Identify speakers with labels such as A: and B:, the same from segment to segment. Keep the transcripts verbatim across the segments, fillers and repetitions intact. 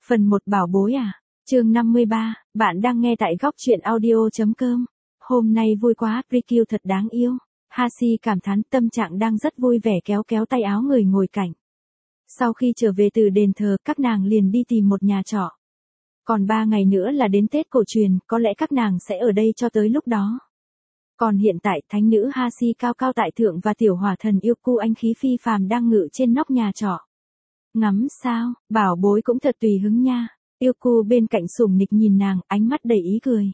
A: Phần một bảo bối à? Chương năm mươi ba, bạn đang nghe tại góc truyện audio chấm com. Hôm nay vui quá, Rikyu thật đáng yêu. Hashi cảm thán, tâm trạng đang rất vui vẻ kéo kéo tay áo người ngồi cạnh. Sau khi trở về từ đền thờ, các nàng liền đi tìm một nhà trọ. Còn ba ngày nữa là đến Tết cổ truyền, có lẽ các nàng sẽ ở đây cho tới lúc đó. Còn hiện tại, thánh nữ Hashi cao cao tại thượng và tiểu hỏa thần Yuku anh khí phi phàm đang ngự trên nóc nhà trọ. Ngắm sao, bảo bối cũng thật tùy hứng nha. Yuku bên cạnh sủng nịch nhìn nàng, ánh mắt đầy ý cười.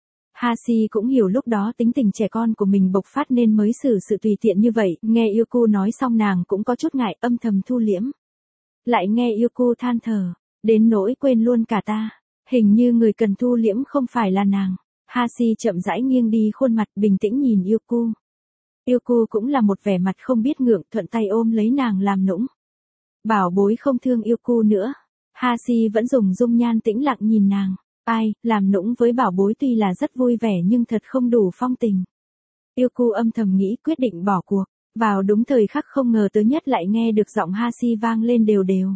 A: Hashi cũng hiểu lúc đó tính tình trẻ con của mình bộc phát nên mới xử sự tùy tiện như vậy, nghe Yuku nói xong nàng cũng có chút ngại, âm thầm thu liễm. Lại nghe Yuku than thở, đến nỗi quên luôn cả ta, hình như người cần thu liễm không phải là nàng. Hashi chậm rãi nghiêng đi khuôn mặt bình tĩnh nhìn Yuku. Yuku cũng là một vẻ mặt không biết ngượng, thuận tay ôm lấy nàng làm nũng. Bảo bối không thương Yuku nữa. Hashi vẫn dùng dung nhan tĩnh lặng nhìn nàng. Ai, làm nũng với bảo bối tuy là rất vui vẻ nhưng thật không đủ phong tình. Yuku âm thầm nghĩ quyết định bỏ cuộc. Vào đúng thời khắc không ngờ tới nhất lại nghe được giọng Hashi vang lên đều đều.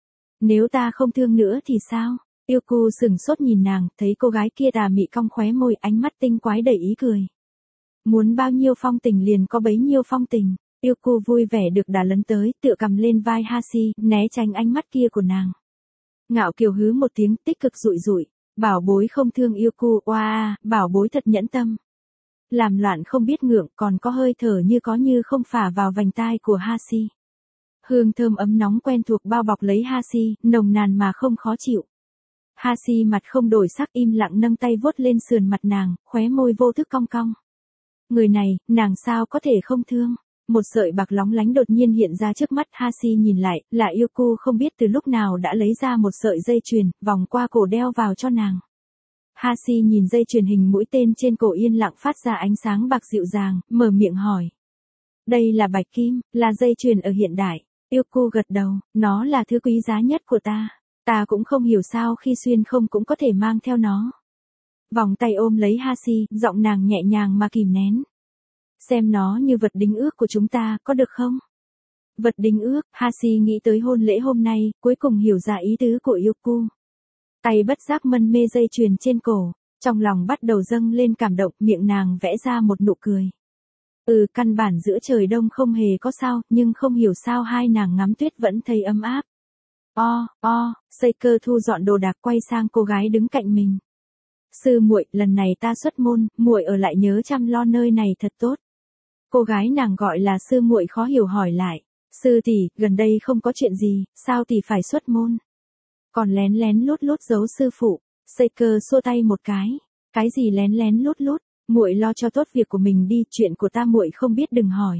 A: Nếu ta không thương nữa thì sao? Yuku sừng sốt nhìn nàng, thấy cô gái kia tà mị cong khóe môi, ánh mắt tinh quái đầy ý cười. Muốn bao nhiêu phong tình liền có bấy nhiêu phong tình. Yuku vui vẻ được đà lấn tới, tựa cầm lên vai Hashi, né tránh ánh mắt kia của nàng. Ngạo kiều hứ một tiếng, tích cực rụi rụi. Bảo bối không thương Yuku, oa, wow, bảo bối thật nhẫn tâm. Làm loạn không biết ngượng, còn có hơi thở như có như không phả vào vành tai của Hashi. Hương thơm ấm nóng quen thuộc bao bọc lấy Hashi, nồng nàn mà không khó chịu. Hashi mặt không đổi sắc, im lặng nâng tay vuốt lên sườn mặt nàng, khóe môi vô thức cong cong. Người này, nàng sao có thể không thương? Một sợi bạc lóng lánh đột nhiên hiện ra trước mắt. Hashi nhìn lại, là Yuku không biết từ lúc nào đã lấy ra một sợi dây chuyền, vòng qua cổ đeo vào cho nàng. Hashi nhìn dây chuyền hình mũi tên trên cổ yên lặng phát ra ánh sáng bạc dịu dàng, mở miệng hỏi. Đây là bạch kim, là dây chuyền ở hiện đại. Yuku gật đầu, nó là thứ quý giá nhất của ta. Ta cũng không hiểu sao khi xuyên không cũng có thể mang theo nó. Vòng tay ôm lấy Hashi, giọng nàng nhẹ nhàng mà kìm nén. Xem nó như vật đính ước của chúng ta, có được không? Vật đính ước, Hashi nghĩ tới hôn lễ hôm nay, cuối cùng hiểu ra ý tứ của Yuku. Tay bất giác mân mê dây chuyền trên cổ, trong lòng bắt đầu dâng lên cảm động, miệng nàng vẽ ra một nụ cười. Ừ, căn bản giữa trời đông không hề có sao, nhưng không hiểu sao hai nàng ngắm tuyết vẫn thấy ấm áp. O, o, Seiko thu dọn đồ đạc quay sang cô gái đứng cạnh mình. Sư muội, lần này ta xuất môn, muội ở lại nhớ chăm lo nơi này thật tốt. Cô gái nàng gọi là sư muội khó hiểu hỏi lại. Sư tỷ, gần đây không có chuyện gì, sao tỷ phải xuất môn? Còn lén lén lút lút giấu sư phụ. Seiko xua tay một cái. Cái gì lén lén lút lút? Muội lo cho tốt việc của mình đi, chuyện của ta muội không biết đừng hỏi.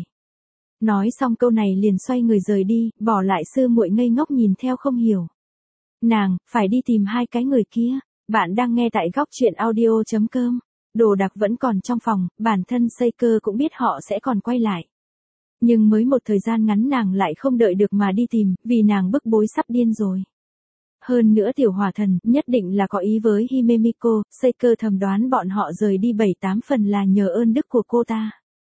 A: Nói xong câu này liền xoay người rời đi, bỏ lại sư muội ngây ngốc nhìn theo không hiểu. Nàng, phải đi tìm hai cái người kia. Bạn đang nghe tại góc truyện audio chấm com. Đồ đạc vẫn còn trong phòng, bản thân Seiko cũng biết họ sẽ còn quay lại. Nhưng mới một thời gian ngắn nàng lại không đợi được mà đi tìm, vì nàng bức bối sắp điên rồi. Hơn nữa tiểu hỏa thần, nhất định là có ý với Himemiko, Seiko thầm đoán bọn họ rời đi bảy tám phần là nhờ ơn đức của cô ta.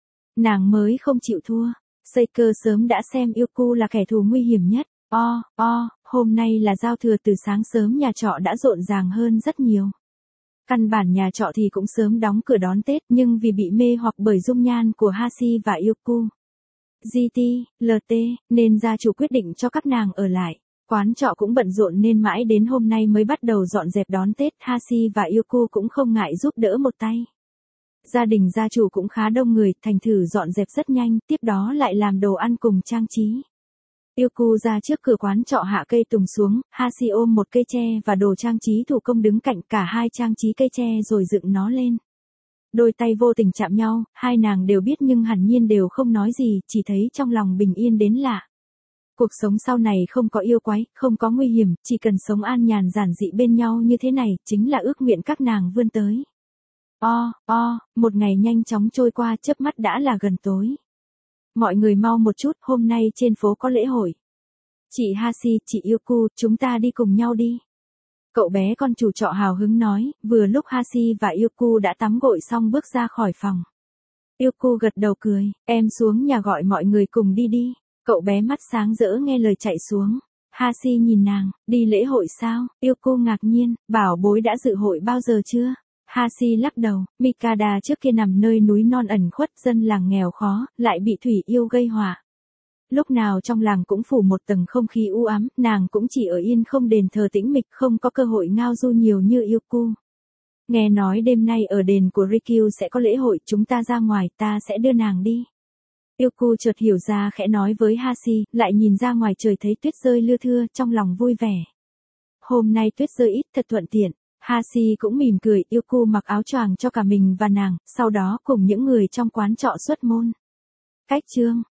A: Nàng mới không chịu thua. Seiko sớm đã xem Yuku là kẻ thù nguy hiểm nhất. O, o, hôm nay là giao thừa, từ sáng sớm nhà trọ đã rộn ràng hơn rất nhiều. Căn bản nhà trọ thì cũng sớm đóng cửa đón Tết, nhưng vì bị mê hoặc bởi dung nhan của Hashi và Yuku, giê tê, lờ tê, nên gia chủ quyết định cho các nàng ở lại. Quán trọ cũng bận rộn nên mãi đến hôm nay mới bắt đầu dọn dẹp đón Tết. Hashi và Yuku cũng không ngại giúp đỡ một tay. Gia đình gia chủ cũng khá đông người, thành thử dọn dẹp rất nhanh, tiếp đó lại làm đồ ăn cùng trang trí. Yuku ra trước cửa quán trọ hạ cây tùng xuống, Hashi ôm một cây tre và đồ trang trí thủ công đứng cạnh, cả hai trang trí cây tre rồi dựng nó lên. Đôi tay vô tình chạm nhau, hai nàng đều biết nhưng hẳn nhiên đều không nói gì, chỉ thấy trong lòng bình yên đến lạ. Cuộc sống sau này không có yêu quái, không có nguy hiểm, chỉ cần sống an nhàn giản dị bên nhau như thế này, chính là ước nguyện các nàng vươn tới. O, o, một ngày nhanh chóng trôi qua, chớp mắt đã là gần tối. Mọi người mau một chút, hôm nay trên phố có lễ hội. Chị Hashi, chị Yuku, chúng ta đi cùng nhau đi. Cậu bé con chủ trọ hào hứng nói, vừa lúc Hashi và Yuku đã tắm gội xong bước ra khỏi phòng. Yuku gật đầu cười, em xuống nhà gọi mọi người cùng đi đi. Cậu bé mắt sáng rỡ nghe lời chạy xuống. Hashi nhìn nàng, đi lễ hội sao? Yuko ngạc nhiên, bảo bối đã dự hội bao giờ chưa? Hashi lắc đầu, Mikada trước kia nằm nơi núi non ẩn khuất, dân làng nghèo khó, lại bị thủy yêu gây họa. Lúc nào trong làng cũng phủ một tầng không khí u ám, nàng cũng chỉ ở yên không đền thờ tĩnh mịch, không có cơ hội ngao du nhiều như Yuko. Nghe nói đêm nay ở đền của Rikyu sẽ có lễ hội, chúng ta ra ngoài, ta sẽ đưa nàng đi. Yuko chợt hiểu ra khẽ nói với Hashi, lại nhìn ra ngoài trời thấy tuyết rơi lưa thưa, trong lòng vui vẻ. Hôm nay tuyết rơi ít thật thuận tiện. Hashi cũng mỉm cười, Yuko mặc áo choàng cho cả mình và nàng, sau đó cùng những người trong quán trọ xuất môn. Cách chương